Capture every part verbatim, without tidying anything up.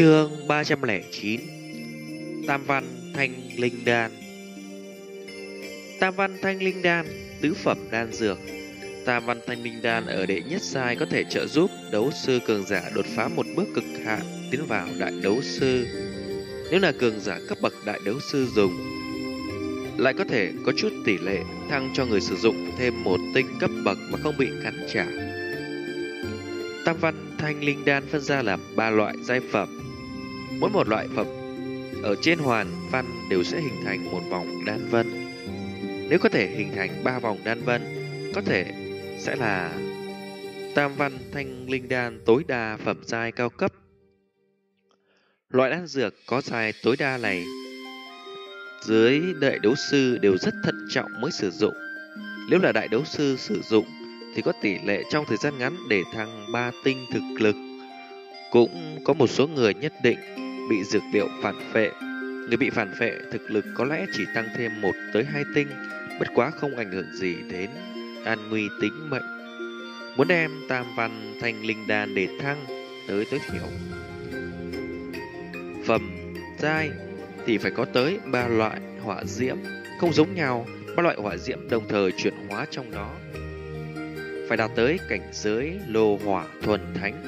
Chương ba trăm lẻ chín. Tam văn thanh linh đan. Tam văn thanh linh đan, tứ phẩm đan dược. Tam văn thanh linh đan ở đệ nhất giai có thể trợ giúp đấu sư cường giả đột phá một bước cực hạn, tiến vào đại đấu sư. Nếu là cường giả cấp bậc đại đấu sư dùng, lại có thể có chút tỷ lệ thăng cho người sử dụng thêm một tinh cấp bậc mà không bị cắn trả. Tam văn thanh linh đan phân ra làm ba loại giai phẩm. Mỗi một loại phẩm ở trên hoàn văn đều sẽ hình thành một vòng đan vân. Nếu có thể hình thành ba vòng đan vân, có thể sẽ là tam văn thanh linh đan tối đa phẩm giai cao cấp. Loại đan dược có giai tối đa này dưới đại đấu sư đều rất thận trọng mới sử dụng. Nếu là đại đấu sư sử dụng thì có tỷ lệ trong thời gian ngắn để thăng ba tinh thực lực. Cũng có một số người nhất định bị dược liệu phản phệ. Người bị phản phệ thực lực có lẽ chỉ tăng thêm một tới hai tinh, bất quá không ảnh hưởng gì đến an nguy tính mệnh. Muốn đem tam văn thanh linh đan để thăng tới tối thiểu phẩm giai thì phải có tới ba loại hỏa diễm không giống nhau, ba loại hỏa diễm đồng thời chuyển hóa trong đó, phải đạt tới cảnh giới lô hỏa thuần thánh.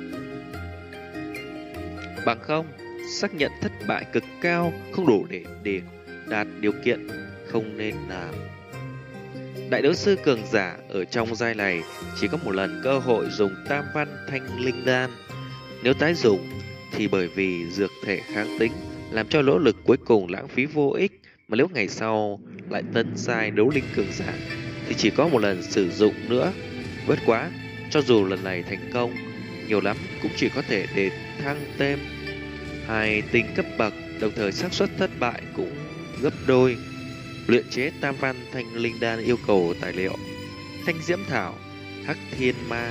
Bằng không, xác nhận thất bại cực cao, không đủ để để đạt điều kiện, không nên làm. Đại đấu sư cường giả ở trong giai này chỉ có một lần cơ hội dùng tam văn thanh linh đan. Nếu tái dùng thì bởi vì dược thể kháng tính, làm cho nỗ lực cuối cùng lãng phí vô ích. Mà nếu ngày sau lại tân giai đấu linh cường giả thì chỉ có một lần sử dụng nữa. Bất quá, cho dù lần này thành công, nhiều lắm cũng chỉ có thể để thăng thêm hai tinh cấp bậc, đồng thời xác suất thất bại cũng gấp đôi. Luyện chế tam văn thanh linh đan yêu cầu tài liệu: thanh diễm thảo, hắc thiên ma.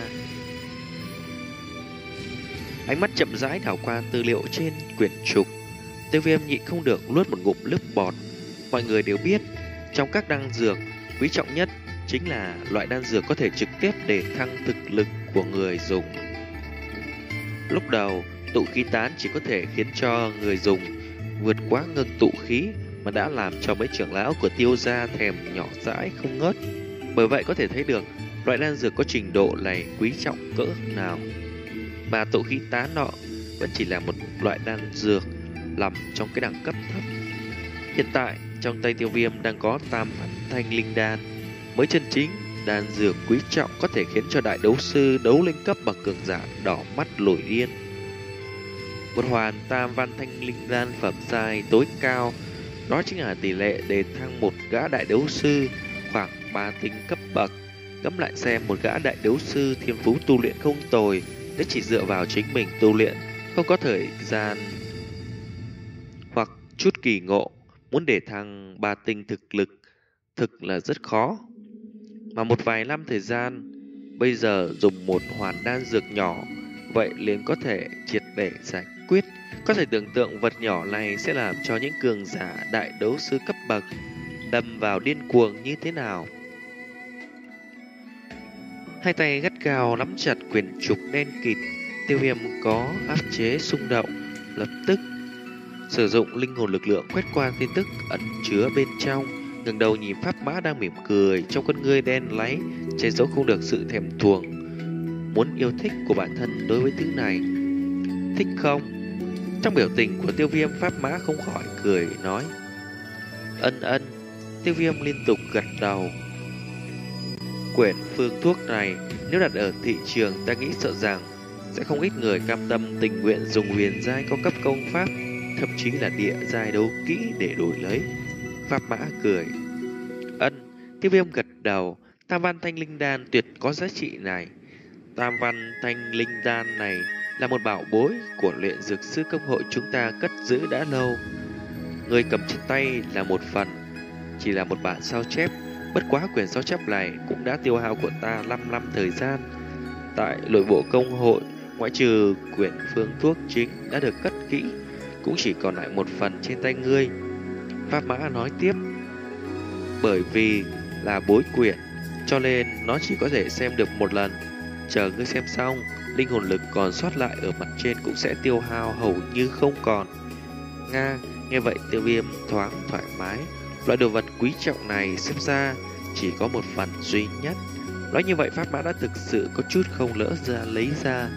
Ánh mắt chậm rãi đảo qua tư liệu trên quyển trục, Tiêu Viêm nhịn không được nuốt một ngụm nước bọt. Mọi người đều biết, trong các đan dược, quý trọng nhất chính là loại đan dược có thể trực tiếp để thăng thực lực của người dùng. Lúc đầu, tụ khí tán chỉ có thể khiến cho người dùng vượt quá ngưng tụ khí, mà đã làm cho mấy trưởng lão của Tiêu gia thèm nhỏ dãi không ngớt. Bởi vậy có thể thấy được loại đan dược có trình độ này quý trọng cỡ nào. Mà tụ khí tán nọ vẫn chỉ là một loại đan dược nằm trong cái đẳng cấp thấp. Hiện tại trong tay Tiêu Viêm đang có tam văn thanh linh đan, mới chân chính đan dược quý trọng, có thể khiến cho đại đấu sư đấu linh cấp bậc cường giả đỏ mắt lồi điên. Một hoàn tam văn thanh linh đan phẩm giai tối cao, đó chính là tỷ lệ để thăng một gã đại đấu sư khoảng ba tinh cấp bậc. Ngẫm lại xem, một gã đại đấu sư thiên phú tu luyện không tồi, nếu chỉ dựa vào chính mình tu luyện, không có thời gian hoặc chút kỳ ngộ, muốn để thăng ba tinh thực lực thực là rất khó. Mà một vài năm thời gian, bây giờ dùng một hoàn đan dược nhỏ, vậy liền có thể triệt để giải quyết. Có thể tưởng tượng vật nhỏ này sẽ làm cho những cường giả đại đấu sư cấp bậc đâm vào điên cuồng như thế nào. Hai tay gắt gao nắm chặt quyển trục đen kịt, Tiêu Viêm có áp chế xung động, lập tức sử dụng linh hồn lực lượng quét qua tin tức ẩn chứa bên trong, ngẩng đầu nhìn pháp mã đang mỉm cười, trong con ngươi đen láy che giấu không được sự thèm thuồng, muốn yêu thích của bản thân đối với thứ này. Thích không? Trong biểu tình của Tiêu Viêm, pháp mã không khỏi cười nói. Ân ân. Tiêu Viêm liên tục gật đầu. Quyển phương thuốc này nếu đặt ở thị trường, ta nghĩ sợ rằng sẽ không ít người cam tâm tình nguyện dùng huyền giai cao cấp công pháp, thậm chí là địa giai đấu kỹ để đổi lấy. Pháp mã cười. Ân. Tiêu Viêm gật đầu. Tam văn thanh linh đan tuyệt có giá trị này. Tam văn thanh linh đan này là một bảo bối của luyện dược sư công hội chúng ta cất giữ đã lâu. Người cầm trên tay là một phần, chỉ là một bản sao chép. Bất quá quyển sao chép này cũng đã tiêu hao của ta năm năm thời gian. Tại nội bộ công hội, ngoại trừ quyển phương thuốc chính đã được cất kỹ, cũng chỉ còn lại một phần trên tay ngươi. Pháp mã nói tiếp. Bởi vì là bối quyển, cho nên nó chỉ có thể xem được một lần. chờ ngươi xem xong, linh hồn lực còn sót lại ở mặt trên cũng sẽ tiêu hao hầu như không còn. Nga, nghe vậy Tiêu Viêm thoáng thoải mái. Loại đồ vật quý trọng này xem ra chỉ có một phần duy nhất. Nói như vậy Pháp Mã đã thực sự có chút không lỡ ra lấy ra.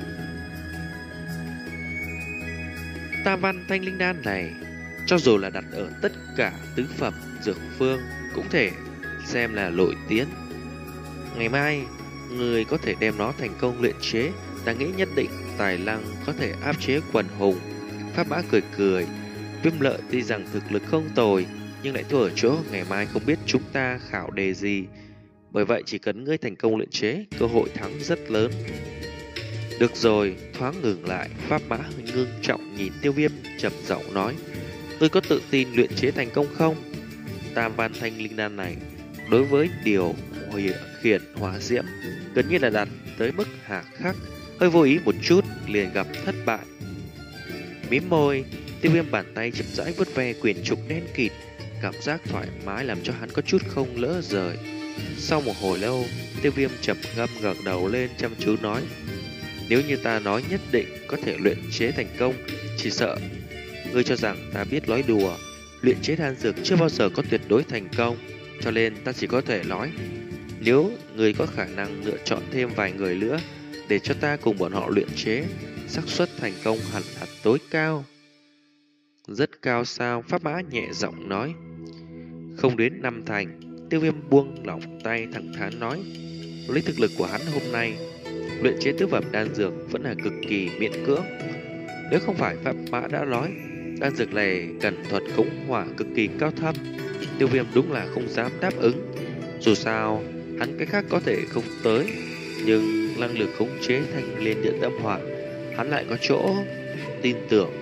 Tam văn thanh linh đan này, cho dù là đặt ở tất cả tứ phẩm dược phương cũng thể xem là lội tiến. Ngày mai, người có thể đem nó thành công luyện chế, ta nghĩ nhất định tài năng có thể áp chế quần hùng. Pháp Mã cười cười, Viêm Lợi tuy rằng thực lực không tồi, nhưng lại thua ở chỗ ngày mai không biết chúng ta khảo đề gì. Bởi vậy chỉ cần ngươi thành công luyện chế, cơ hội thắng rất lớn. Được rồi, thoáng ngừng lại, Pháp Mã ngưng trọng nhìn Tiêu Viêm, trầm giọng nói: ngươi có tự tin luyện chế thành công không? Tam văn thanh linh đan này đối với điều khiển hỏa diễm gần như là đạt tới mức hà khắc, hơi vô ý một chút liền gặp thất bại. Mím môi, Tiêu Viêm bàn tay chậm rãi vuốt ve quyển trục đen kịt, cảm giác thoải mái làm cho hắn có chút không lỡ rời. Sau một hồi lâu, Tiêu Viêm trầm ngâm ngẩng đầu lên chăm chú nói: nếu như ta nói nhất định có thể luyện chế thành công, chỉ sợ ngươi cho rằng ta biết nói đùa. Luyện chế đan dược chưa bao giờ có tuyệt đối thành công, cho nên ta chỉ có thể nói, nếu ngươi có khả năng lựa chọn thêm vài người nữa để cho ta cùng bọn họ luyện chế, xác suất thành công hẳn là tối cao. Rất cao sao? Pháp Mã nhẹ giọng nói. Không đến năm thành. Tiêu Viêm buông lỏng tay thẳng thắn nói. Lấy thực lực của hắn hôm nay, luyện chế tứ phẩm đan dược vẫn là cực kỳ miễn cưỡng. Nếu không phải Pháp Mã đã nói đan dược này cần thuật khống hỏa cực kỳ cao thâm, Tiêu Viêm đúng là không dám đáp ứng. Dù sao hắn cái khác có thể không tới, nhưng năng lực khống chế thanh liên điện tâm hỏa hắn lại có chỗ tin tưởng.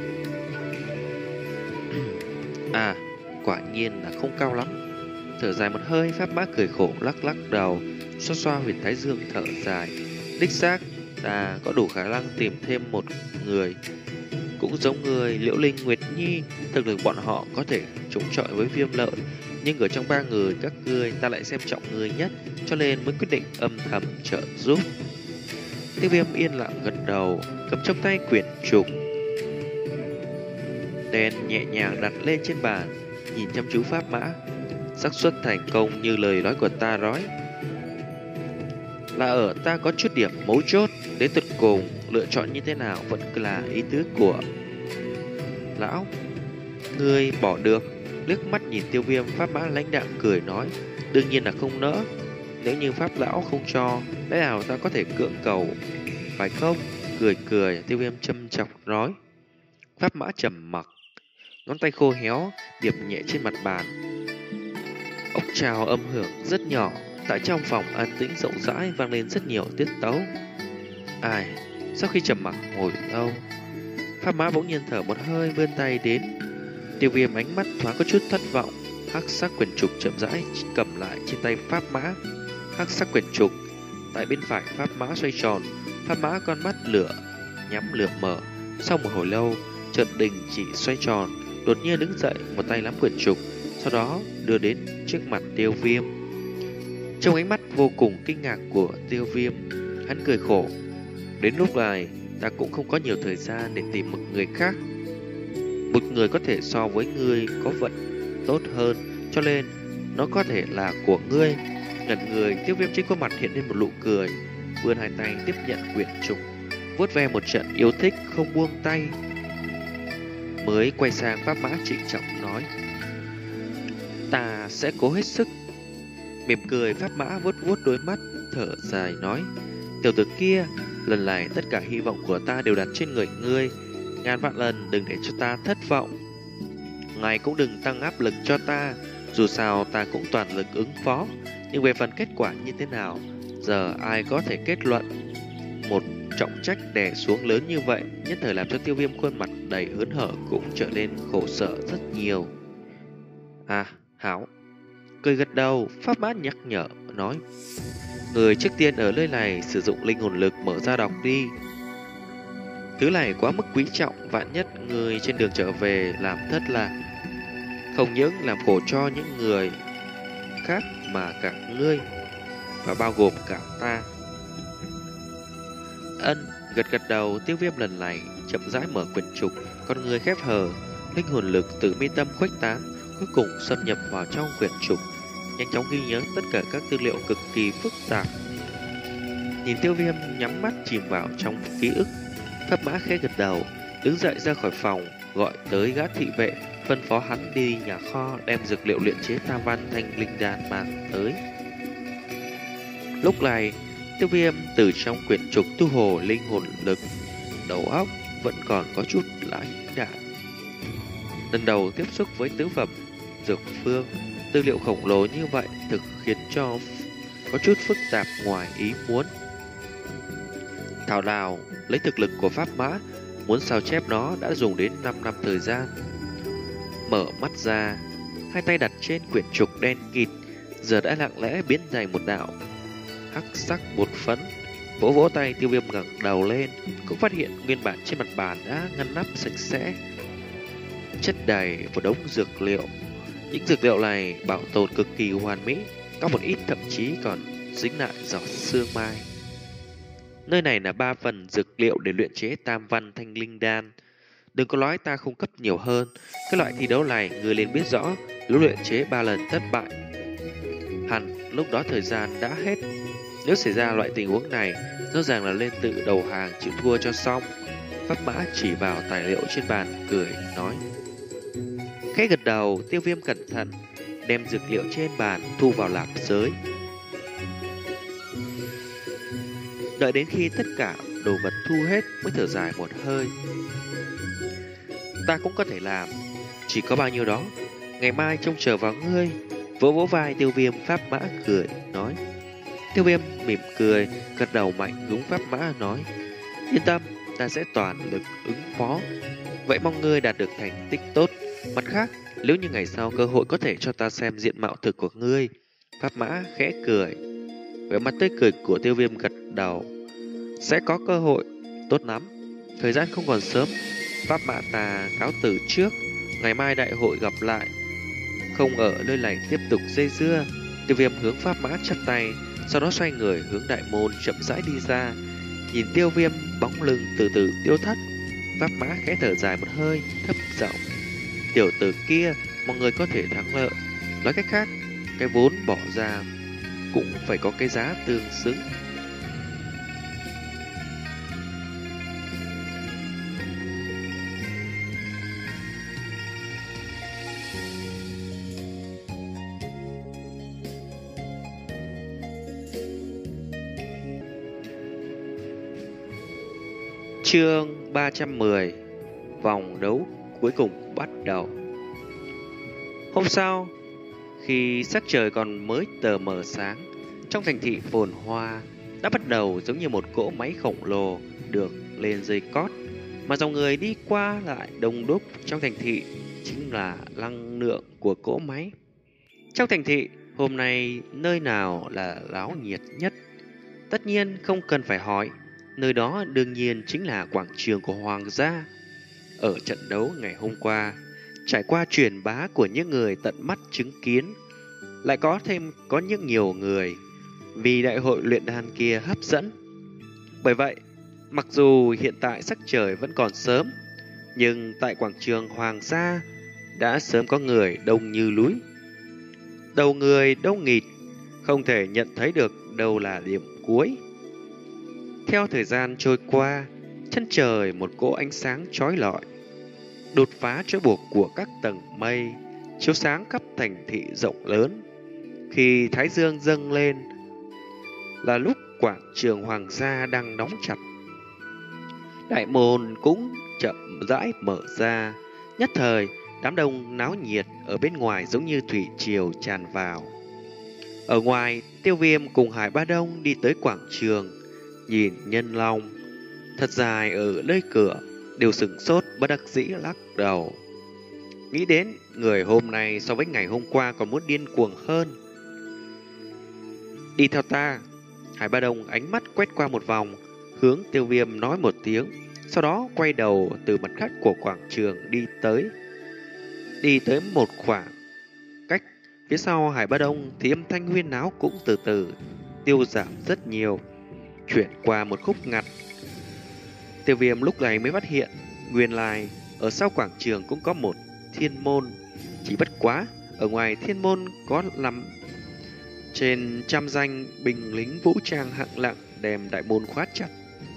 À, quả nhiên là không cao lắm. Thở dài một hơi, Pháp Mã cười khổ lắc lắc đầu, xoa xoa huyệt thái dương thở dài. Đích xác, ta có đủ khả năng tìm thêm một người cũng giống người Liễu Linh, Nguyệt Nhi. Thực lực bọn họ có thể chống chọi với Viêm Lợi, nhưng ở trong ba người các ngươi ta lại xem trọng người nhất, cho nên mới quyết định âm thầm trợ giúp. Tiêu Viêm yên lặng gật đầu, cầm trong tay quyển trục đen nhẹ nhàng đặt lên trên bàn, nhìn chăm chú Pháp Mã. Xác suất thành công như lời nói của ta nói là ở ta có chút điểm mấu chốt, đến tuyệt cùng lựa chọn như thế nào vẫn là ý tứ của lão. Ngươi bỏ được. Liếc mắt nhìn Tiêu Viêm, Pháp Mã lãnh đạm cười nói, đương nhiên là không nỡ. Nếu như Pháp lão không cho, lẽ nào ta có thể cưỡng cầu, phải không? Cười cười, Tiêu Viêm châm chọc nói. Pháp Mã trầm mặc, ngón tay khô héo điệp nhẹ trên mặt bàn. Ốc trào âm hưởng rất nhỏ, tại trong phòng an tĩnh rộng rãi vang lên rất nhiều tiết tấu. Ai, sau khi trầm mặc hồi lâu, Pháp Mã bỗng nhiên thở một hơi, vươn tay đến. Tiêu Viêm ánh mắt thoáng có chút thất vọng, hắc sắc quyển trục chậm rãi cầm lại trên tay Pháp Mã. Hắc sắc quyển trục tại bên phải Pháp Mã xoay tròn, Pháp Mã con mắt lửa nhắm lửa mở. Sau một hồi lâu, chợt đình chỉ xoay tròn, đột nhiên đứng dậy, một tay nắm quyển trục, sau đó đưa đến trước mặt Tiêu Viêm. Trong ánh mắt vô cùng kinh ngạc của Tiêu Viêm, hắn cười khổ. Đến lúc này, ta cũng không có nhiều thời gian để tìm một người khác. Một người có thể so với ngươi có vận tốt hơn, cho nên nó có thể là của ngươi. Ngẩn người, Tiêu Viêm trên khuôn mặt hiện lên một nụ cười, vươn hai tay tiếp nhận quyển trục, vuốt ve một trận yêu thích không buông tay, mới quay sang Pháp Mã trịnh trọng nói, ta sẽ cố hết sức. Mỉm cười, Pháp Mã vuốt vuốt đôi mắt, thở dài nói, tiểu tử kia, lần này tất cả hy vọng của ta đều đặt trên người ngươi, ngàn vạn lần đừng để cho ta thất vọng. Ngài cũng đừng tăng áp lực cho ta, dù sao ta cũng toàn lực ứng phó, nhưng về phần kết quả như thế nào, giờ ai có thể kết luận. Một trọng trách đè xuống lớn như vậy, nhất thời làm cho Tiêu Viêm khuôn mặt đầy hớn hở cũng trở nên khổ sở rất nhiều. À, hảo. Cười gật đầu, Pháp Mã nhắc nhở, nói, người trước tiên ở nơi này sử dụng linh hồn lực mở ra đọc đi. Thứ này quá mức quý trọng, vạn nhất người trên đường trở về làm thất lạc, không những làm khổ cho những người khác mà cả ngươi, và bao gồm cả ta. Ân, gật gật đầu. Tiêu Viêm lần này chậm rãi mở quyển trục, con người khép hờ, linh hồn lực từ mi tâm khuếch tán, cuối cùng xâm nhập vào trong quyển trục, nhanh chóng ghi nhớ tất cả các tư liệu cực kỳ phức tạp. Nhìn Tiêu Viêm nhắm mắt chìm vào trong ký ức, Pháp Mã khẽ gật đầu, đứng dậy ra khỏi phòng, gọi tới gã thị vệ, phân phó hắn đi nhà kho đem dược liệu luyện chế Tam Văn Thanh Linh Đan mang tới. Lúc này, Tiêu Viêm từ trong quyển trục tu hồ linh hồn lực, đầu óc vẫn còn có chút lãnh đạm. Lần đầu tiếp xúc với tứ phẩm dược phương, tư liệu khổng lồ như vậy thực khiến cho có chút phức tạp ngoài ý muốn. Thảo nào lấy thực lực của Pháp Mã, muốn sao chép nó đã dùng đến năm năm thời gian. Mở mắt ra, hai tay đặt trên quyển trục đen kịt, giờ đã lặng lẽ biến thành một đạo hắc sắc bột phấn. Vỗ vỗ tay, Tiêu Viêm ngẩng đầu lên, cũng phát hiện nguyên bản trên mặt bàn đã ngăn nắp sạch sẽ, chất đầy một đống dược liệu. Những dược liệu này bảo tồn cực kỳ hoàn mỹ, có một ít thậm chí còn dính lại giọt sương mai. Nơi này là ba phần dược liệu để luyện chế Tam Văn Thanh Linh Đan. Đừng có nói ta không cấp nhiều hơn. Cái loại thi đấu này người liền biết rõ, nếu luyện chế ba lần thất bại, hẳn lúc đó thời gian đã hết. Nếu xảy ra loại tình huống này, rõ ràng là lên tự đầu hàng chịu thua cho xong. Pháp Mã chỉ vào tài liệu trên bàn cười nói. Khẽ gật đầu, Tiêu Viêm cẩn thận đem dược liệu trên bàn thu vào lạp giới. Đợi đến khi tất cả đồ vật thu hết mới thở dài một hơi. Ta cũng có thể làm, chỉ có bao nhiêu đó. Ngày mai trông chờ vào ngươi. Vỗ vỗ vai Tiêu Viêm, Pháp Mã cười nói. Tiêu Viêm mỉm cười, gật đầu mạnh hướng Pháp Mã nói. Yên tâm, ta sẽ toàn lực ứng phó. Vậy mong ngươi đạt được thành tích tốt. Mặt khác, nếu như ngày sau cơ hội có thể cho ta xem diện mạo thực của ngươi. Pháp Mã khẽ cười. Vẻ mặt tươi cười của Tiêu Viêm gật đầu. Sẽ có cơ hội, tốt lắm. Thời gian không còn sớm, Pháp Mã ta cáo từ trước. Ngày mai đại hội gặp lại, không ở nơi này tiếp tục dây dưa. Tiêu Viêm hướng Pháp Mã chắp tay, sau đó xoay người hướng đại môn chậm rãi đi ra. Nhìn Tiêu Viêm bóng lưng từ từ tiêu thất, Pháp Mã khẽ thở dài một hơi, thấp giọng. Tiểu tử kia, mọi người có thể thắng lợi. Nói cách khác, cái vốn bỏ ra cũng phải có cái giá tương xứng. Chương ba trăm mười. Vòng đấu cuối cùng bắt đầu. Hôm sau, khi sắc trời còn mới tờ mờ sáng, trong thành thị phồn hoa đã bắt đầu giống như một cỗ máy khổng lồ được lên dây cót, mà dòng người đi qua lại đông đúc trong thành thị chính là năng lượng của cỗ máy. Trong thành thị, hôm nay nơi nào là náo nhiệt nhất? Tất nhiên không cần phải hỏi, nơi đó đương nhiên chính là quảng trường của Hoàng gia. Ở trận đấu ngày hôm qua, trải qua truyền bá của những người tận mắt chứng kiến, lại có thêm có những nhiều người vì đại hội luyện đan kia hấp dẫn. Bởi vậy, mặc dù hiện tại sắc trời vẫn còn sớm, nhưng tại quảng trường Hoàng gia đã sớm có người đông như núi. Đầu người đông nghịt, không thể nhận thấy được đâu là điểm cuối. Theo thời gian trôi qua, chân trời một cỗ ánh sáng chói lọi đột phá trói buộc của các tầng mây, chiếu sáng khắp thành thị rộng lớn. Khi thái dương dâng lên là lúc quảng trường Hoàng gia đang đóng chặt. Đại môn cũng chậm rãi mở ra. Nhất thời, đám đông náo nhiệt ở bên ngoài giống như thủy triều tràn vào. Ở ngoài, Tiêu Viêm cùng Hải Ba Đông đi tới quảng trường, nhìn nhân long thật dài ở nơi cửa, đều sửng sốt bất đắc dĩ lắc đầu. Nghĩ đến người hôm nay so với ngày hôm qua còn muốn điên cuồng hơn. Đi theo ta. Hải Ba Đông ánh mắt quét qua một vòng, hướng Tiêu Viêm nói một tiếng, sau đó quay đầu từ mặt khác của quảng trường đi tới. Đi tới một khoảng cách, phía sau Hải Ba Đông thì âm thanh huyên náo cũng từ từ tiêu giảm rất nhiều, chuyển qua một khúc ngặt. Tiêu Viêm lúc này mới phát hiện, nguyên lai ở sau quảng trường cũng có một thiên môn. Chỉ bất quá, ở ngoài thiên môn có nằm trên trăm danh binh lính vũ trang hạng nặng đem đại môn khóa chặt.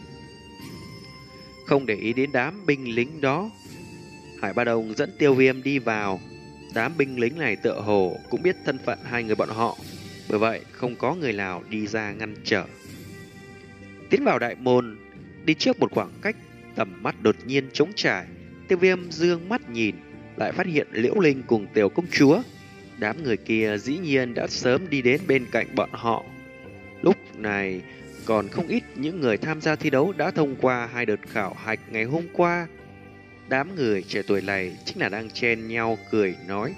Không để ý đến đám binh lính đó, Hải Ba Đông dẫn Tiêu Viêm đi vào. Đám binh lính này tựa hồ cũng biết thân phận hai người bọn họ, bởi vậy không có người nào đi ra ngăn trở. Tiến vào đại môn, đi trước một khoảng cách, tầm mắt đột nhiên trống trải. Tiêu Viêm dương mắt nhìn, lại phát hiện Liễu Linh cùng Tiểu Công Chúa. Đám người kia dĩ nhiên đã sớm đi đến bên cạnh bọn họ. Lúc này còn không ít những người tham gia thi đấu đã thông qua hai đợt khảo hạch ngày hôm qua. Đám người trẻ tuổi này chính là đang chen nhau cười nói.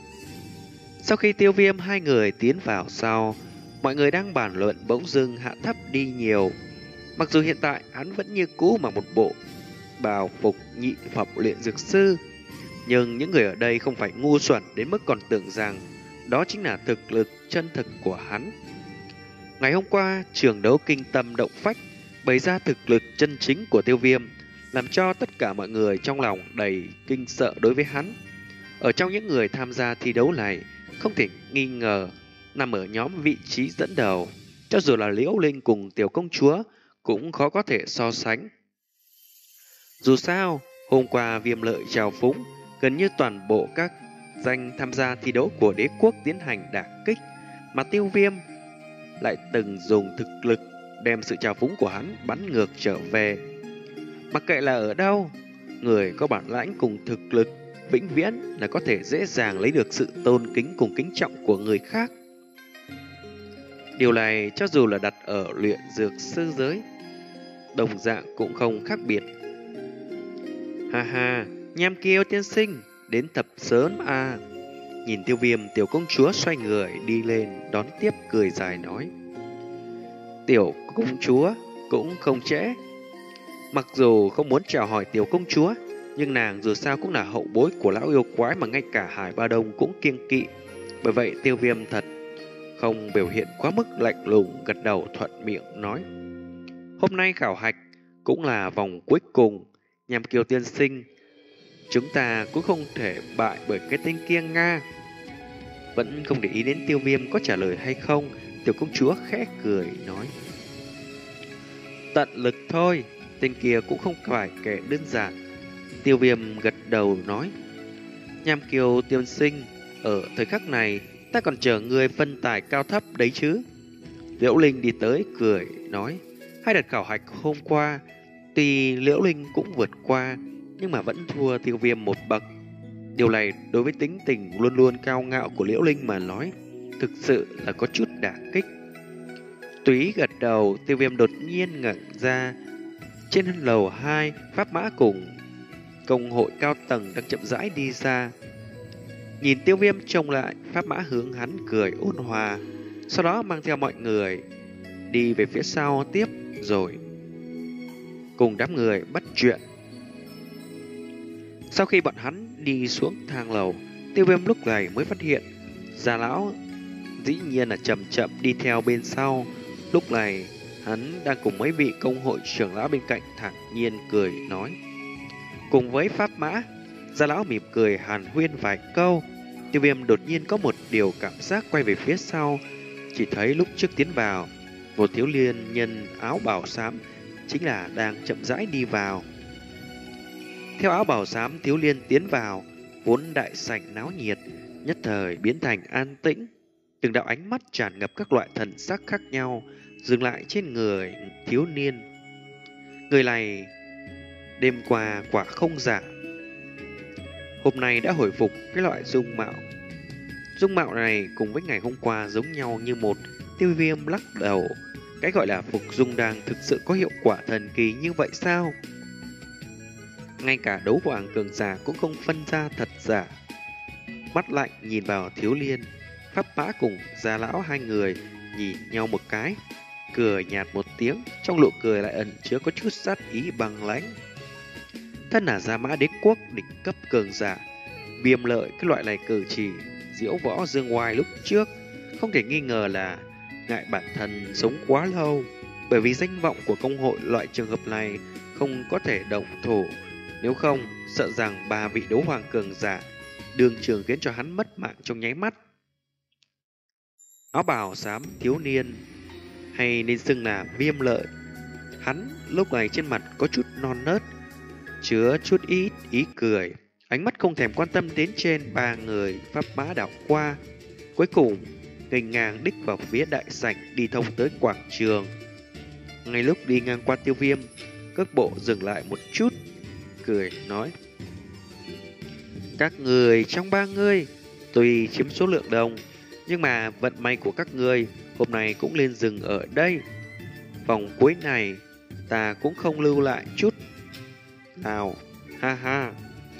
Sau khi Tiêu Viêm hai người tiến vào sau, mọi người đang bàn luận bỗng dưng hạ thấp đi nhiều. Mặc dù hiện tại hắn vẫn như cũ mặc một bộ bào phục nhị phẩm luyện dược sư, nhưng những người ở đây không phải ngu xuẩn đến mức còn tưởng rằng đó chính là thực lực chân thực của hắn. Ngày hôm qua, trường đấu kinh tâm động phách bày ra thực lực chân chính của Tiêu Viêm, làm cho tất cả mọi người trong lòng đầy kinh sợ đối với hắn. Ở trong những người tham gia thi đấu này, không thể nghi ngờ nằm ở nhóm vị trí dẫn đầu, cho dù là Liễu Linh cùng Tiểu Công Chúa cũng khó có thể so sánh. Dù sao, hôm qua Viêm Lợi trào phúng, gần như toàn bộ các danh tham gia thi đấu của đế quốc tiến hành đả kích, mà Tiêu Viêm lại từng dùng thực lực đem sự trào phúng của hắn bắn ngược trở về. Mặc kệ là ở đâu, người có bản lãnh cùng thực lực vĩnh viễn là có thể dễ dàng lấy được sự tôn kính cùng kính trọng của người khác. Điều này cho dù là đặt ở luyện dược sư giới, đồng dạng cũng không khác biệt. Ha ha, Nham Kiêu tiên sinh, đến tập sớm à. Nhìn Tiêu Viêm, Tiểu Công Chúa xoay người đi lên đón tiếp cười dài nói. Tiểu Công Chúa cũng không trễ. Mặc dù không muốn chào hỏi Tiểu Công Chúa, nhưng nàng dù sao cũng là hậu bối của lão yêu quái mà ngay cả Hải Ba Đông cũng kiêng kỵ. Bởi vậy Tiêu Viêm thật không biểu hiện quá mức lạnh lùng, gật đầu thuận miệng nói. Hôm nay khảo hạch cũng là vòng cuối cùng, Nham Kiều tiên sinh, chúng ta cũng không thể bại bởi cái tên kia Nga. Vẫn không để ý đến Tiêu Viêm có trả lời hay không, Tiểu Công Chúa khẽ cười nói. Tận lực thôi, tên kia cũng không phải kẻ đơn giản. Tiêu Viêm gật đầu nói. Nham Kiều tiên sinh, ở thời khắc này ta còn chờ người phân tài cao thấp đấy chứ. Liễu Linh đi tới cười nói. Hai đợt khảo hạch hôm qua, tuy Liễu Linh cũng vượt qua, nhưng mà vẫn thua Tiêu Viêm một bậc. Điều này đối với tính tình luôn luôn cao ngạo của Liễu Linh mà nói, thực sự là có chút đả kích. Túy gật đầu, Tiêu Viêm đột nhiên ngẩng ra. Trên lầu hai, Pháp Mã cùng công hội cao tầng đang chậm rãi đi ra. Nhìn Tiêu Viêm trông lại, Pháp Mã hướng hắn cười ôn hòa, sau đó mang theo mọi người đi về phía sau tiếp rồi cùng đám người bắt chuyện. Sau khi bọn hắn đi xuống thang lầu, Tiêu Viêm lúc này mới phát hiện Già lão dĩ nhiên là chậm chậm đi theo bên sau. Lúc này hắn đang cùng mấy vị công hội trưởng lão bên cạnh thản nhiên cười nói. Cùng với Pháp Mã, Già lão mỉm cười hàn huyên vài câu. Tiêu Viêm đột nhiên có một điều cảm giác quay về phía sau. Chỉ thấy lúc trước tiến vào, một thiếu niên nhân áo bào xám chính là đang chậm rãi đi vào. Theo áo bào xám thiếu niên tiến vào, vốn đại sảnh náo nhiệt nhất thời biến thành an tĩnh. Từng đạo ánh mắt tràn ngập các loại thần sắc khác nhau dừng lại trên người thiếu niên. Người này đêm qua quả không giả, hôm nay đã hồi phục cái loại dung mạo. Dung mạo này cùng với ngày hôm qua giống nhau như một. Tiêu Viêm lắc đầu. Cái gọi là phục dung đan thực sự có hiệu quả thần kỳ như vậy sao? Ngay cả đấu hoàng cường giả cũng không phân ra thật giả. Mắt lạnh nhìn vào thiếu niên, Pháp Mã cùng Già lão hai người nhìn nhau một cái, cười nhạt một tiếng, trong nụ cười lại ẩn chứa có chút sát ý băng lãnh. Thân là Gia Mã đế quốc đỉnh cấp cường giả, Viêm Lợi cái loại này cử chỉ diễu võ dương ngoài lúc trước không thể nghi ngờ là ngại bản thân sống quá lâu, bởi vì danh vọng của công hội loại trường hợp này không có thể động thủ. Nếu không, sợ rằng ba vị đấu hoàng cường giả đường trường khiến cho hắn mất mạng trong nháy mắt. Áo bào xám thiếu niên, hay nên xưng là Viêm Lợi, hắn lúc này trên mặt có chút non nớt, chứa chút ít ý cười, ánh mắt không thèm quan tâm đến trên ba người pháp mã đảo qua. Cuối cùng, nghênh ngang đích vào phía đại sảnh đi thông tới quảng trường. Ngay lúc đi ngang qua Tiêu Viêm, cước bộ dừng lại một chút, cười nói: các người trong ba người tuy chiếm số lượng đông, nhưng mà vận may của các người hôm nay cũng lên dừng ở đây. Vòng cuối này ta cũng không lưu lại chút nào, ha ha.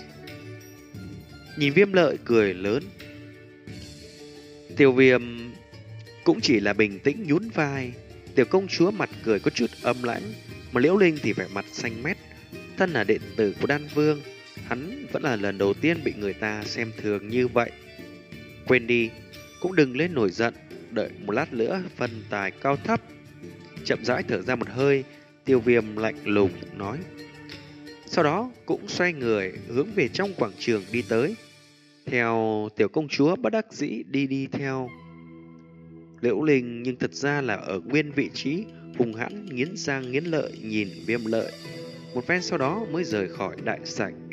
Nhìn Viêm Lợi cười lớn, Tiêu Viêm cũng chỉ là bình tĩnh nhún vai. Tiểu công chúa mặt cười có chút âm lãnh, mà Liễu Linh thì vẻ mặt xanh mét. Thân là đệ tử của Đan Vương, hắn vẫn là lần đầu tiên bị người ta xem thường như vậy. Quên đi, cũng đừng lên nổi giận, đợi một lát nữa phân tài cao thấp. Chậm rãi thở ra một hơi, Tiêu Viêm lạnh lùng nói. Sau đó cũng xoay người hướng về trong quảng trường đi tới, theo tiểu công chúa bất đắc dĩ đi đi theo. Liễu Linh nhưng thật ra là ở nguyên vị trí, hùng hãn nghiến răng nghiến lợi nhìn Viêm Lợi một phen, sau đó mới rời khỏi đại sảnh.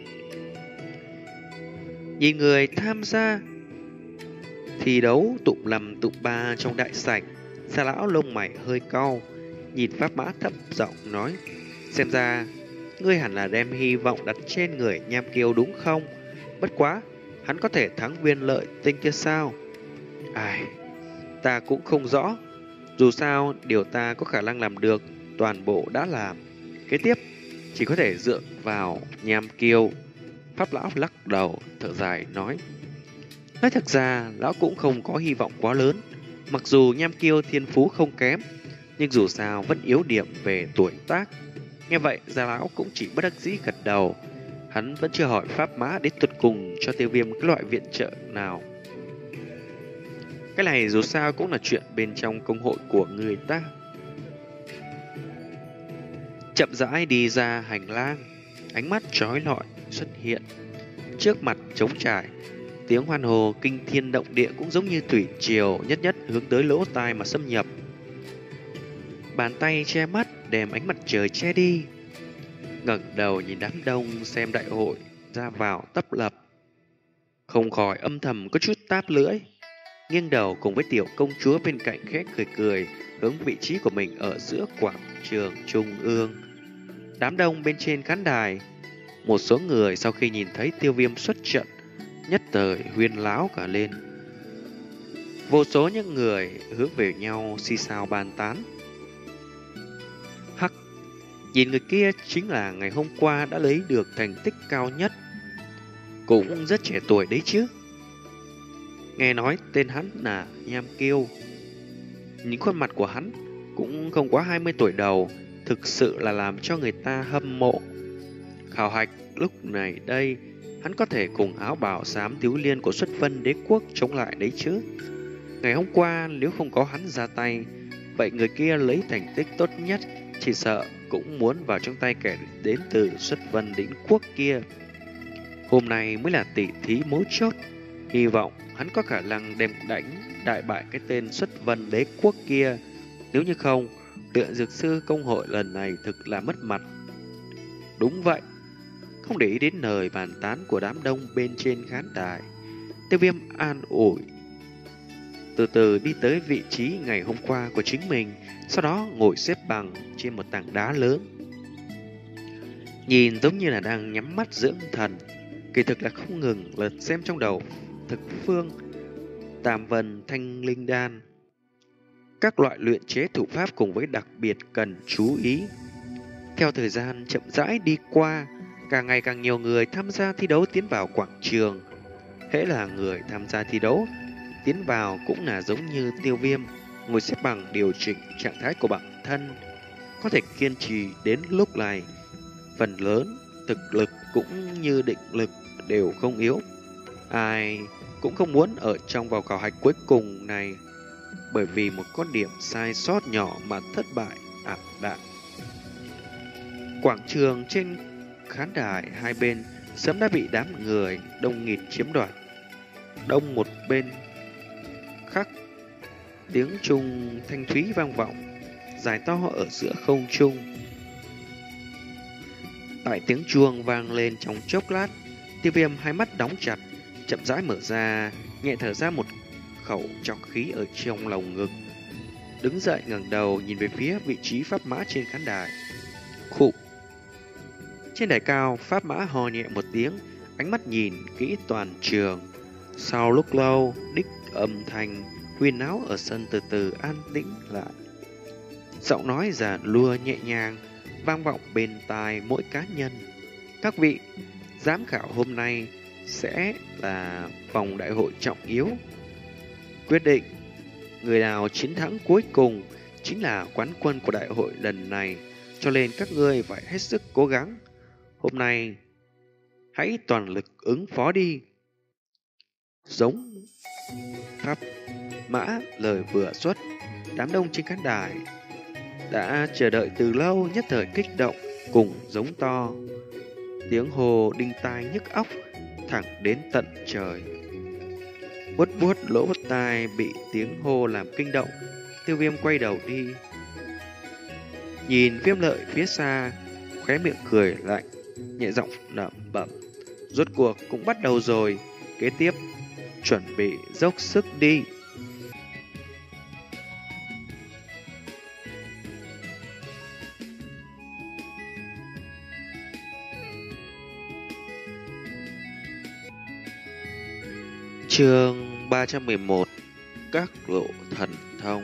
Nhìn người tham gia thi đấu tụng lầm tụng ba trong đại sảnh, Sa lão lông mày hơi cau, nhìn pháp mã thấp giọng nói: xem ra ngươi hẳn là đem hy vọng đặt trên người Nham Kiêu đúng không? Bất quá, hắn có thể thắng Viên Lợi Tinh kia sao? Ai, ta cũng không rõ. Dù sao, điều ta có khả năng làm được, toàn bộ đã làm. Kế tiếp, chỉ có thể dựa vào Nham Kiêu. Pháp lão lắc đầu, thở dài nói: nói thật ra, lão cũng không có hy vọng quá lớn. Mặc dù Nham Kiêu thiên phú không kém, nhưng dù sao vẫn yếu điểm về tuổi tác. Nghe vậy, Gia lão cũng chỉ bất đắc dĩ gật đầu. Hắn vẫn chưa hỏi pháp mã đến tuyệt cùng cho Tiêu Viêm cái loại viện trợ nào. Cái này dù sao cũng là chuyện bên trong công hội của người ta. Chậm rãi đi ra hành lang, ánh mắt chói lọi xuất hiện. Trước mặt trống trải, tiếng hoan hô kinh thiên động địa cũng giống như thủy triều nhất nhất hướng tới lỗ tai mà xâm nhập. Bàn tay che mắt đem ánh mặt trời che đi. Ngẩng đầu nhìn đám đông xem đại hội ra vào tấp lập, không khỏi âm thầm có chút táp lưỡi. Nghiêng đầu cùng với tiểu công chúa bên cạnh khẽ cười cười, hướng vị trí của mình ở giữa quảng trường trung ương. Đám đông bên trên khán đài, một số người sau khi nhìn thấy Tiêu Viêm xuất trận, nhất thời huyên láo cả lên. Vô số những người hướng về nhau xì xào bàn tán. Hắc, nhìn người kia chính là ngày hôm qua đã lấy được thành tích cao nhất, cũng rất trẻ tuổi đấy chứ. Nghe nói tên hắn là Nham Kiêu, những khuôn mặt của hắn cũng không quá hai mươi tuổi đầu, thực sự là làm cho người ta hâm mộ. Khảo hạch lúc này đây, hắn có thể cùng áo bào xám thiếu liên của Xuất Vân Đế quốc chống lại đấy chứ. Ngày hôm qua nếu không có hắn ra tay, vậy người kia lấy thành tích tốt nhất chỉ sợ cũng muốn vào trong tay kẻ đến từ Xuất Vân Đế quốc kia. Hôm nay mới là tỷ thí mấu chốt, hy vọng hắn có khả năng đem đánh đại bại cái tên Xuất Vân Đế quốc kia. Nếu như không, Luyện Dược Sư công hội lần này thực là mất mặt. Đúng vậy. Không để ý đến lời bàn tán của đám đông bên trên khán đài, Tiêu Viêm an ủi, từ từ đi tới vị trí ngày hôm qua của chính mình, sau đó ngồi xếp bằng trên một tảng đá lớn. Nhìn giống như là đang nhắm mắt dưỡng thần, kỳ thực là không ngừng lật xem trong đầu thực phương, tam vân, thanh linh đan, các loại luyện chế thủ pháp cùng với đặc biệt cần chú ý. Theo thời gian chậm rãi đi qua, càng ngày càng nhiều người tham gia thi đấu tiến vào quảng trường. Hễ là người tham gia thi đấu tiến vào cũng là giống như Tiêu Viêm, ngồi xếp bằng điều chỉnh trạng thái của bản thân, có thể kiên trì đến lúc này. Phần lớn thực lực cũng như định lực đều không yếu, ai cũng không muốn ở trong vào khảo hạch cuối cùng này, bởi vì một con điểm sai sót nhỏ mà thất bại ảm đạm. Quảng trường trên khán đài hai bên sớm đã bị đám người đông nghịt chiếm đoạt. Đông một bên khác, tiếng trung thanh thúy vang vọng, dài to ở giữa không trung. Tại tiếng chuông vang lên trong chốc lát, Tiêu Viêm hai mắt đóng chặt, chậm rãi mở ra, nhẹ thở ra một khẩu trọc khí ở trong lồng ngực. Đứng dậy ngẩng đầu nhìn về phía vị trí pháp mã trên khán đài. Khụ. Trên đài cao, pháp mã hò nhẹ một tiếng, ánh mắt nhìn kỹ toàn trường. Sau lúc lâu, đích âm thanh huyên náo ở sân từ từ an tĩnh lại. Giọng nói giản lua nhẹ nhàng vang vọng bên tai mỗi cá nhân. Các vị, giám khảo hôm nay sẽ là vòng đại hội trọng yếu. Quyết định người nào chiến thắng cuối cùng chính là quán quân của đại hội lần này, cho nên các ngươi phải hết sức cố gắng. Hôm nay hãy toàn lực ứng phó đi. Giống pháp mã lời vừa xuất, đám đông trên khán đài đã chờ đợi từ lâu, nhất thời kích động cùng giống to. Tiếng hồ đinh tai nhức óc thẳng đến tận trời. Buốt buốt lỗ tai bị tiếng hô làm kinh động, Tiêu Viêm quay đầu đi. Nhìn Viêm Lợi phía xa, khóe miệng cười lạnh, nhẹ giọng lẩm bẩm. Rốt cuộc cũng bắt đầu rồi, kế tiếp chuẩn bị dốc sức đi. Chương ba trăm mười một. Các lộ thần thông.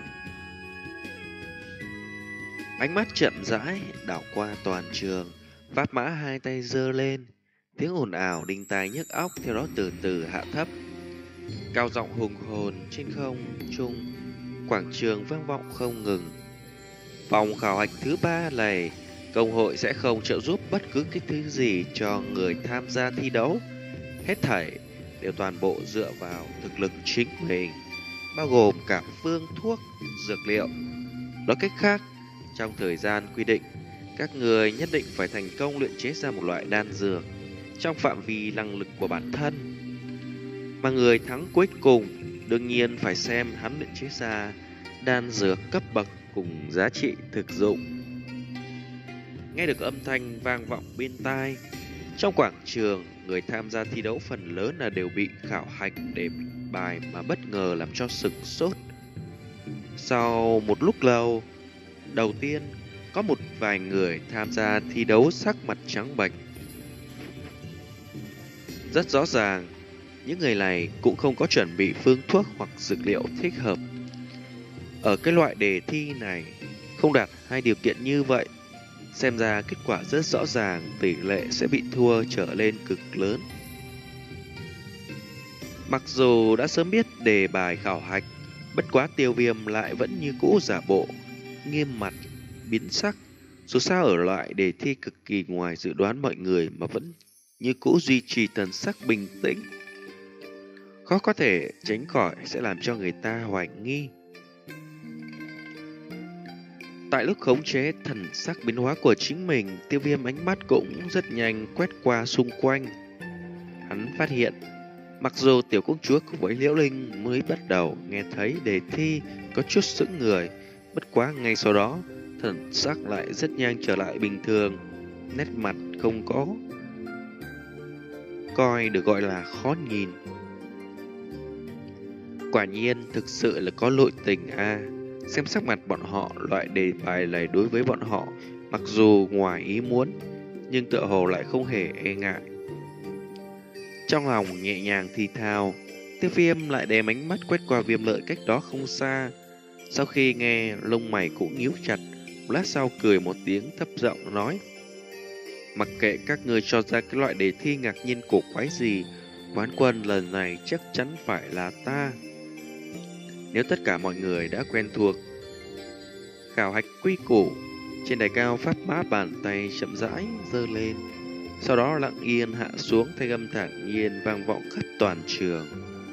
Ánh mắt chậm rãi đảo qua toàn trường, pháp mã hai tay giơ lên, tiếng ồn ào đinh tai nhức óc theo đó từ từ hạ thấp. Cao giọng hùng hồn trên không trung, quảng trường vang vọng không ngừng. Vòng khảo hạch thứ ba này, công hội sẽ không trợ giúp bất cứ cái thứ gì cho người tham gia thi đấu. Hết thảy đều toàn bộ dựa vào thực lực chính mình, bao gồm cả phương thuốc, dược liệu. Nói cách khác, trong thời gian quy định, các người nhất định phải thành công luyện chế ra một loại đan dược trong phạm vi năng lực của bản thân. Mà người thắng cuối cùng đương nhiên phải xem hắn luyện chế ra đan dược cấp bậc cùng giá trị thực dụng. Nghe được âm thanh vang vọng bên tai, trong quảng trường, người tham gia thi đấu phần lớn là đều bị khảo hạch đề bài mà bất ngờ làm cho sửng sốt. Sau một lúc lâu, đầu tiên có một vài người tham gia thi đấu sắc mặt trắng bệch. Rất rõ ràng, những người này cũng không có chuẩn bị phương thuốc hoặc dược liệu thích hợp. Ở cái loại đề thi này, không đạt hai điều kiện như vậy, xem ra kết quả rất rõ ràng, tỷ lệ sẽ bị thua trở lên cực lớn. Mặc dù đã sớm biết đề bài khảo hạch, bất quá Tiêu Viêm lại vẫn như cũ giả bộ nghiêm mặt, biến sắc. Dù sao ở loại đề thi cực kỳ ngoài dự đoán mọi người mà vẫn như cũ duy trì thần sắc bình tĩnh, khó có thể tránh khỏi sẽ làm cho người ta hoài nghi. Tại lúc khống chế thần sắc biến hóa của chính mình, Tiêu Viêm ánh mắt cũng rất nhanh quét qua xung quanh. Hắn phát hiện, mặc dù tiểu công chúa cùng với Liễu Linh mới bắt đầu nghe thấy đề thi có chút sững người, bất quá ngay sau đó, thần sắc lại rất nhanh trở lại bình thường, nét mặt không có coi được gọi là khó nhìn. Quả nhiên thực sự là có nội tình a. À. Xem sắc mặt bọn họ, loại đề bài này đối với bọn họ mặc dù ngoài ý muốn, nhưng tựa hồ lại không hề e ngại. Trong lòng nhẹ nhàng thì thào, Tiêu Viêm lại đem ánh mắt quét qua Viêm Lợi cách đó không xa. Sau khi nghe, lông mày cũng nhíu chặt, một lát sau cười một tiếng thấp giọng nói: mặc kệ các ngươi cho ra cái loại đề thi ngạc nhiên cổ quái gì, quán quân lần này chắc chắn phải là ta. Nếu tất cả mọi người đã quen thuộc khảo hạch quy củ, trên đài cao pháp mã bàn tay chậm rãi giơ lên, sau đó lặng yên hạ xuống, thanh âm thản nhiên vang vọng khắp toàn trường.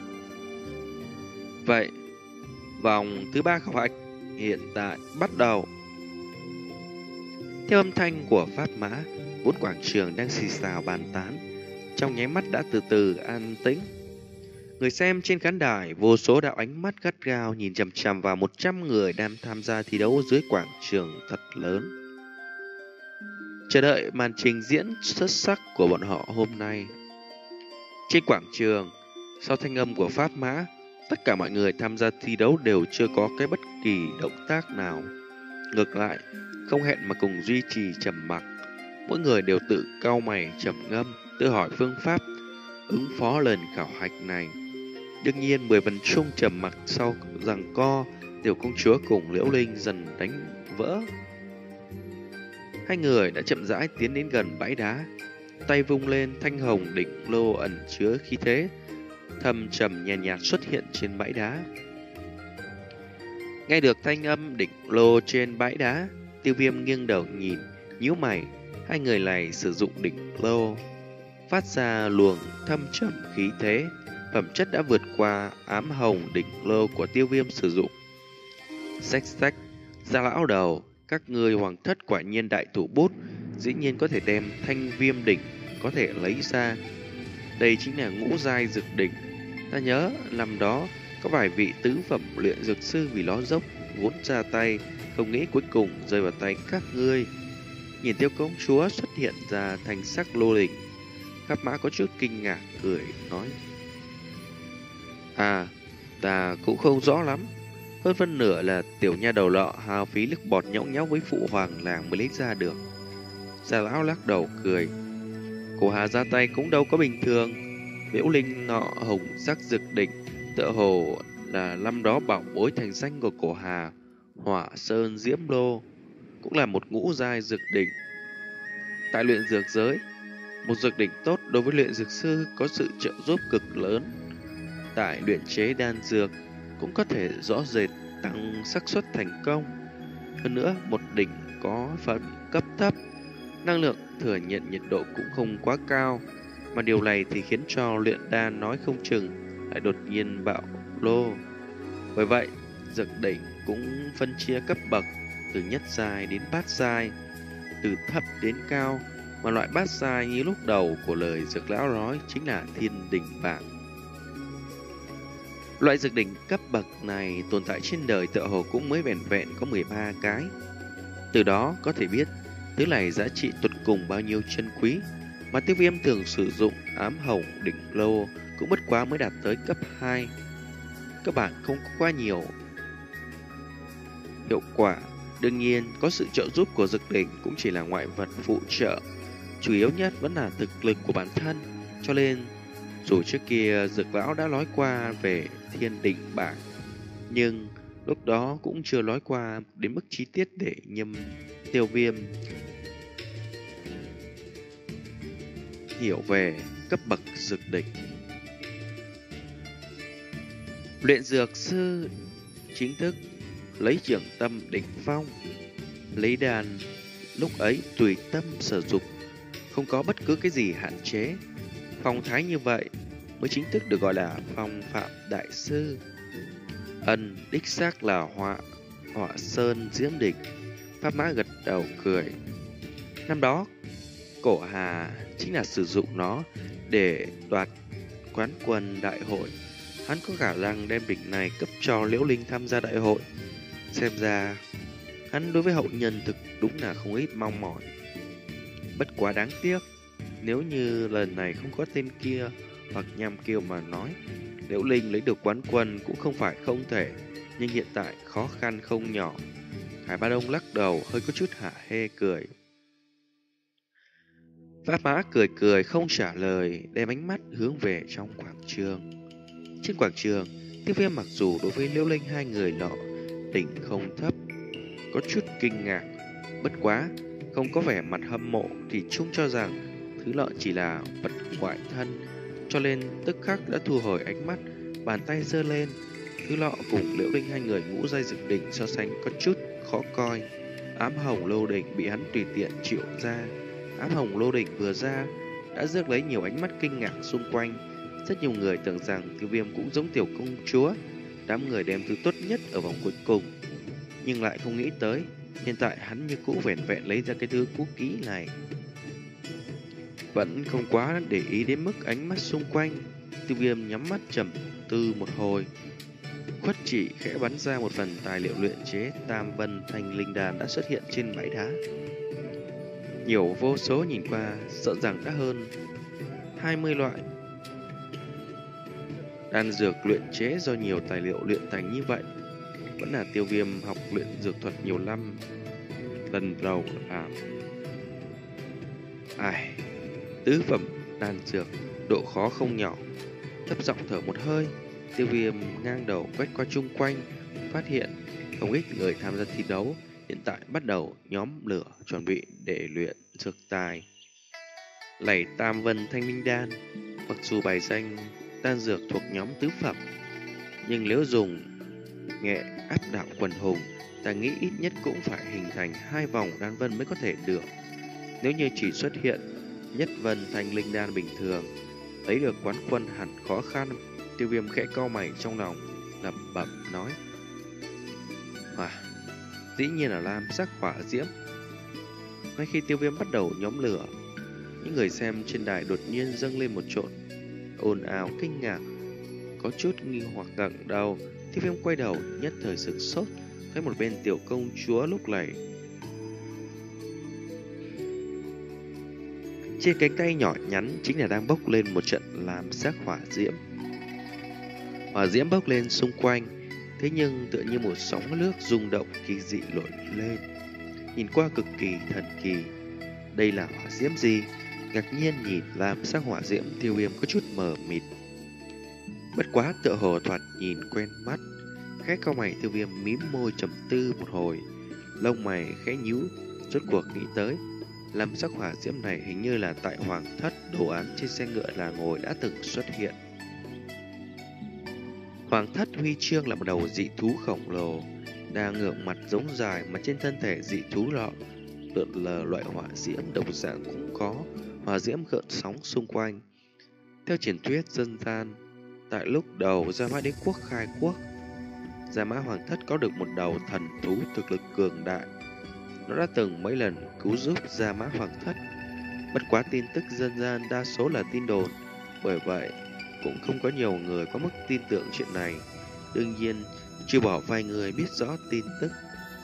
Vậy, vòng thứ ba khảo hạch hiện tại bắt đầu. Theo âm thanh của pháp mã, vốn quảng trường đang xì xào bàn tán, trong nháy mắt đã từ từ an tĩnh. Người xem trên khán đài, vô số đạo ánh mắt gắt gao nhìn chằm chằm vào một trăm người đang tham gia thi đấu dưới quảng trường thật lớn, chờ đợi màn trình diễn xuất sắc của bọn họ hôm nay. Trên quảng trường, sau thanh âm của pháp mã, tất cả mọi người tham gia thi đấu đều chưa có cái bất kỳ động tác nào. Ngược lại, không hẹn mà cùng duy trì trầm mặc, mỗi người đều tự cau mày trầm ngâm, tự hỏi phương pháp ứng phó lần khảo hạch này. Đương nhiên, mười phần chung trầm mặc sau giằng co, tiểu công chúa cùng Liễu Linh dần đánh vỡ. Hai người đã chậm rãi tiến đến gần bãi đá, tay vung lên, thanh hồng đỉnh lô ẩn chứa khí thế thâm trầm nhàn nhạt, nhạt xuất hiện trên bãi đá. Nghe được thanh âm đỉnh lô trên bãi đá, Tiêu Viêm nghiêng đầu nhìn, nhíu mày. Hai người này sử dụng đỉnh lô, phát ra luồng thâm trầm khí thế, phẩm chất đã vượt qua ám hồng đỉnh lô của Tiêu Viêm sử dụng. Xách xách, Gia lão đầu, các ngươi hoàng thất quả nhiên đại thủ bút, dĩ nhiên có thể đem thanh viêm đỉnh có thể lấy ra. Đây chính là ngũ giai dược đỉnh. Ta nhớ năm đó có vài vị tứ phẩm luyện dược sư vì nó dốc vốn ra tay, không nghĩ cuối cùng rơi vào tay các ngươi. Nhìn Tiêu công chúa xuất hiện ra thành sắc lô đỉnh, Pháp mã có chút kinh ngạc cười nói: À, ta cũng không rõ lắm. Hơn phân nửa là tiểu nha đầu lọ hao phí lực bọt nhõng nhẽo với phụ hoàng làng mới lấy ra được. Gia lão lắc đầu cười: Cổ Hà ra tay cũng đâu có bình thường. Liễu Linh nọ hồng sắc dược đỉnh tựa hồ là năm đó bảo bối thành danh của Cổ Hà. Hỏa Sơn Diễm Lô cũng là một ngũ giai dược đỉnh. Tại luyện dược giới, một dược đỉnh tốt đối với luyện dược sư có sự trợ giúp cực lớn. Tại luyện chế đan dược cũng có thể rõ rệt tăng xác suất thành công. Hơn nữa, một đỉnh có phần cấp thấp, năng lượng thừa nhận nhiệt độ cũng không quá cao, mà điều này thì khiến cho luyện đan nói không chừng lại đột nhiên bạo lô. Bởi vậy, dược đỉnh cũng phân chia cấp bậc từ nhất giai đến bát giai, từ thấp đến cao, mà loại bát giai như lúc đầu của lời dược lão nói chính là thiên đỉnh bảng. Loại dược đỉnh cấp bậc này tồn tại trên đời tựa hồ cũng mới vẻn vẹn có mười ba cái. Từ đó có thể biết thứ này giá trị tuyệt cùng bao nhiêu chân quý, mà Tiêu Viêm thường sử dụng ám hồng đỉnh lô cũng bất quá mới đạt tới cấp hai. Các bạn không có quá nhiều hiệu quả. Đương nhiên, có sự trợ giúp của dược đỉnh cũng chỉ là ngoại vật phụ trợ, chủ yếu nhất vẫn là thực lực của bản thân. Cho nên, dù trước kia dược lão đã nói qua về thiên đỉnh bảng, nhưng lúc đó cũng chưa nói qua đến mức chi tiết để nhâm Tiêu Viêm hiểu về cấp bậc dược đỉnh. Luyện dược sư chính thức lấy trưởng tâm đỉnh phong, lấy đàn lúc ấy tùy tâm sử dụng, không có bất cứ cái gì hạn chế. Phong thái như vậy mới chính thức được gọi là phong phạm đại sư. Ân đích xác là họa họa sơn diễm đỉnh. Pháp mã gật đầu cười. Năm đó Cổ Hà chính là sử dụng nó để đoạt quán quân đại hội. Hắn có khả năng đem đỉnh này cấp cho Liễu Linh tham gia đại hội. Xem ra hắn đối với hậu nhân thực đúng là không ít mong mỏi. Bất quá đáng tiếc, nếu như lần này không có tên kia hoặc nham kiêu mà nói, Liễu Linh lấy được quán quân cũng không phải không thể, nhưng hiện tại khó khăn không nhỏ. Hải Ba Đông lắc đầu hơi có chút hả hê cười. Pháp mã cười cười không trả lời, đem ánh mắt hướng về trong quảng trường. Trên quảng trường, Tiêu Viêm mặc dù đối với Liễu Linh hai người nọ đỉnh không thấp, có chút kinh ngạc, bất quá không có vẻ mặt hâm mộ thì chung cho rằng thứ nọ chỉ là vật ngoại thân, cho nên tức khắc đã thu hồi ánh mắt, bàn tay giơ lên. Thứ lọ cùng Liễu Linh hai người ngũ giai dược đỉnh so sánh có chút khó coi. Ám hồng lô đỉnh bị hắn tùy tiện triệu ra. Ám hồng lô đỉnh vừa ra đã rước lấy nhiều ánh mắt kinh ngạc xung quanh. Rất nhiều người tưởng rằng Tiêu Viêm cũng giống tiểu công chúa, đám người đem thứ tốt nhất ở vòng cuối cùng, nhưng lại không nghĩ tới Hiện tại hắn như cũ vẻn vẹn lấy ra cái thứ cũ kỹ này, vẫn không quá để ý đến mức ánh mắt xung quanh. Tiêu Viêm nhắm mắt trầm tư một hồi, khuất chỉ khẽ bắn ra một phần tài liệu luyện chế Tam Vân Thanh Linh Đan đã xuất hiện trên bãi đá. Nhiều vô số nhìn qua, sợ rằng đã hơn hai mươi loại đan dược luyện chế do nhiều tài liệu luyện thành như vậy. Vẫn là Tiêu Viêm học luyện dược thuật nhiều năm, lần đầu làm. Ai, tứ phẩm đan dược, độ khó không nhỏ. Thấp giọng thở một hơi, Tiêu Viêm ngang đầu quét qua chung quanh, phát hiện không ít người tham gia thi đấu hiện tại bắt đầu nhóm lửa chuẩn bị để luyện dược tài. Lẩy Tam Vân Thanh Linh Đan, mặc dù bài danh đan dược thuộc nhóm tứ phẩm, nhưng nếu dùng nghệ áp đảo quần hùng, ta nghĩ ít nhất cũng phải hình thành hai vòng đan vân mới có thể được. Nếu như chỉ xuất hiện nhất vân thanh linh đan bình thường, lấy được quán quân hẳn khó khăn. Tiêu Viêm khẽ cau mày trong lòng, lẩm bẩm nói: "À, dĩ nhiên là lam sắc hỏa diễm." Ngay khi Tiêu Viêm bắt đầu nhóm lửa, những người xem trên đài đột nhiên dâng lên một trộn ồn ào kinh ngạc, có chút nghi hoặc ngẩng đầu. Tiêu Viêm quay đầu nhất thời sửng sốt, thấy một bên tiểu công chúa lúc này trên cánh tay nhỏ nhắn chính là đang bốc lên một trận lam sắc hỏa diễm. Hỏa diễm bốc lên xung quanh, thế nhưng tựa như một sóng nước rung động kỳ dị nổi lên, nhìn qua cực kỳ thần kỳ. Đây là hỏa diễm gì? Ngạc nhiên nhìn lam sắc hỏa diễm, Tiêu Viêm có chút mờ mịt. Bất quá tựa hồ thoạt nhìn quen mắt, khẽ cau mày, Tiêu Viêm mím môi trầm tư một hồi, lông mày khẽ nhíu, rốt cuộc nghĩ tới lam sắc hỏa diễm này hình như là tại Hoàng Thất đồ án trên xe ngựa là ngồi đã từng xuất hiện. Hoàng Thất huy chương là một đầu dị thú khổng lồ, đang ngượng mặt giống dài mà trên thân thể dị thú lọ lượn lờ loại hỏa diễm đồng dạng cũng có, hỏa diễm gợn sóng xung quanh. Theo truyền thuyết dân gian, tại lúc đầu Gia Mã Đế quốc khai quốc, Gia Mã Hoàng Thất có được một đầu thần thú thực lực cường đại. Nó đã từng mấy lần cứu giúp Gia Mã Hoàng Thất. Bất quá tin tức dân gian đa số là tin đồn, bởi vậy cũng không có nhiều người có mức tin tưởng chuyện này. Đương nhiên, chưa bỏ vài người biết rõ tin tức.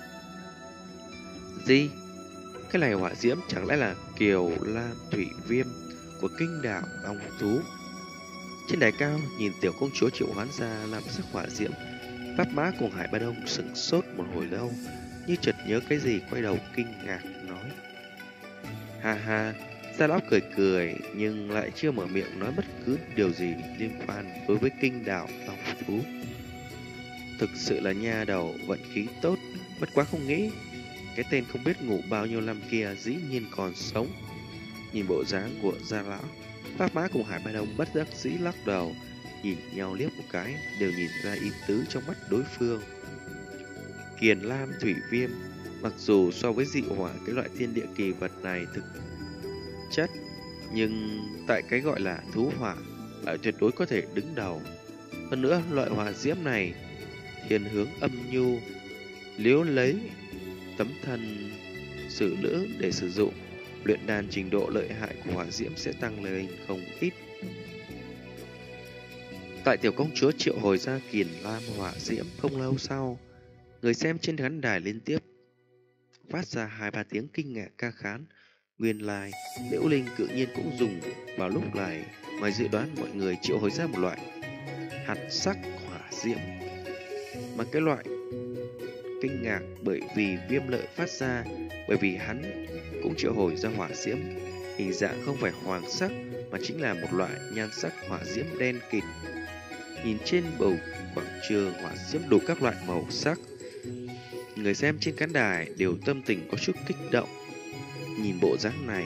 Gì? Cái này hỏa diễm chẳng lẽ là Kiều Lam Thủy Viêm của kinh đảo Long Thú? Trên đài cao, nhìn tiểu công chúa triệu hoán ra làm sắc hỏa diễm, Pháp Mã cùng Hải Ba Đông sững sốt một hồi lâu, như chợt nhớ cái gì quay đầu kinh ngạc nói: "Ha ha." Gia Lão cười cười nhưng lại chưa mở miệng nói bất cứ điều gì liên quan đối với kinh đảo Long Thú. Thực sự là nha đầu vận khí tốt, bất quá không nghĩ cái tên không biết ngủ bao nhiêu năm kia dĩ nhiên còn sống. Nhìn bộ dáng của Gia Lão, Pháp Mã cùng Hải Ba Đông bất đắc dĩ lắc đầu, nhìn nhau liếc một cái, đều nhìn ra ý tứ trong mắt đối phương. Kiền Lam Thủy Viêm, mặc dù so với dị hỏa cái loại thiên địa kỳ vật này thực chất, nhưng tại cái gọi là thú hỏa lại tuyệt đối có thể đứng đầu. Hơn nữa, loại hỏa diễm này thiên hướng âm nhu, nếu lấy tấm thân xử nữ để sử dụng, luyện đan trình độ lợi hại của hỏa diễm sẽ tăng lên không ít. Tại tiểu công chúa triệu hồi ra Kiền Lam hỏa diễm không lâu sau, người xem trên khán đài liên tiếp phát ra hai ba tiếng kinh ngạc ca khán. Nguyên lai, Liễu Linh tự nhiên cũng dùng vào lúc này. Ngoài dự đoán, mọi người triệu hồi ra một loại hạt sắc hỏa diễm, mà cái loại kinh ngạc bởi vì Viêm Lợi phát ra, bởi vì hắn cũng triệu hồi ra hỏa diễm, hình dạng không phải hoàng sắc mà chính là một loại nhan sắc hỏa diễm đen kịt. Nhìn trên bầu quảng trường hỏa diễm đủ các loại màu sắc, người xem trên khán đài đều tâm tình có chút kích động. Nhìn bộ dáng này,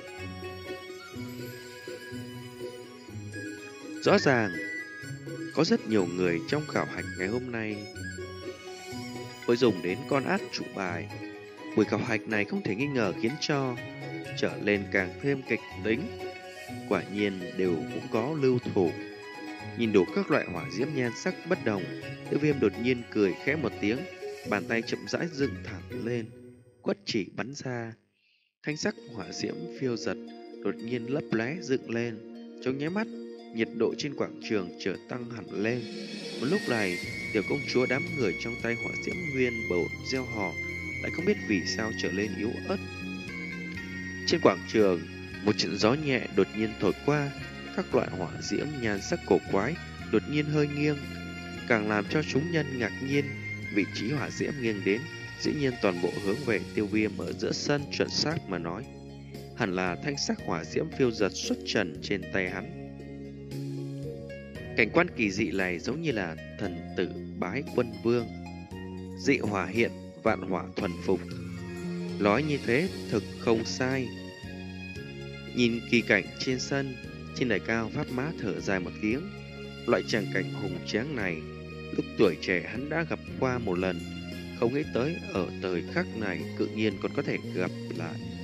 rõ ràng có rất nhiều người trong khảo hạch ngày hôm nay mới dùng đến con át chủ bài. Buổi khảo hạch này không thể nghi ngờ khiến cho trở lên càng thêm kịch tính. Quả nhiên đều cũng có lưu thủ. Nhìn đủ các loại hỏa diễm nhan sắc bất đồng, Tiêu Viêm đột nhiên cười khẽ một tiếng, bàn tay chậm rãi dựng thẳng lên, quất chỉ bắn ra. Thanh sắc hỏa diễm phiêu giật đột nhiên lấp lóe dựng lên, trong nháy mắt nhiệt độ trên quảng trường trở tăng hẳn lên. Một lúc này, tiểu công chúa đám người trong tay hỏa diễm nguyên bầu gieo hò lại không biết vì sao trở lên yếu ớt. Trên quảng trường, một trận gió nhẹ đột nhiên thổi qua, các loại hỏa diễm nhan sắc cổ quái đột nhiên hơi nghiêng, càng làm cho chúng nhân ngạc nhiên. Vị trí hỏa diễm nghiêng đến, dĩ nhiên toàn bộ hướng về Tiêu Viêm ở giữa sân, chuẩn xác mà nói, hẳn là thanh sắc hỏa diễm phiêu giật xuất trần trên tay hắn. Cảnh quan kỳ dị này giống như là thần tử bái quân vương, dị hỏa hiện, vạn hỏa thuần phục. Nói như thế thực không sai. Nhìn kỳ cảnh trên sân, trên đài cao Pháp Mã thở dài một tiếng. Loại tràng cảnh hùng tráng này, lúc tuổi trẻ hắn đã gặp qua một lần, không nghĩ tới ở thời khắc này tự nhiên còn có thể gặp lại.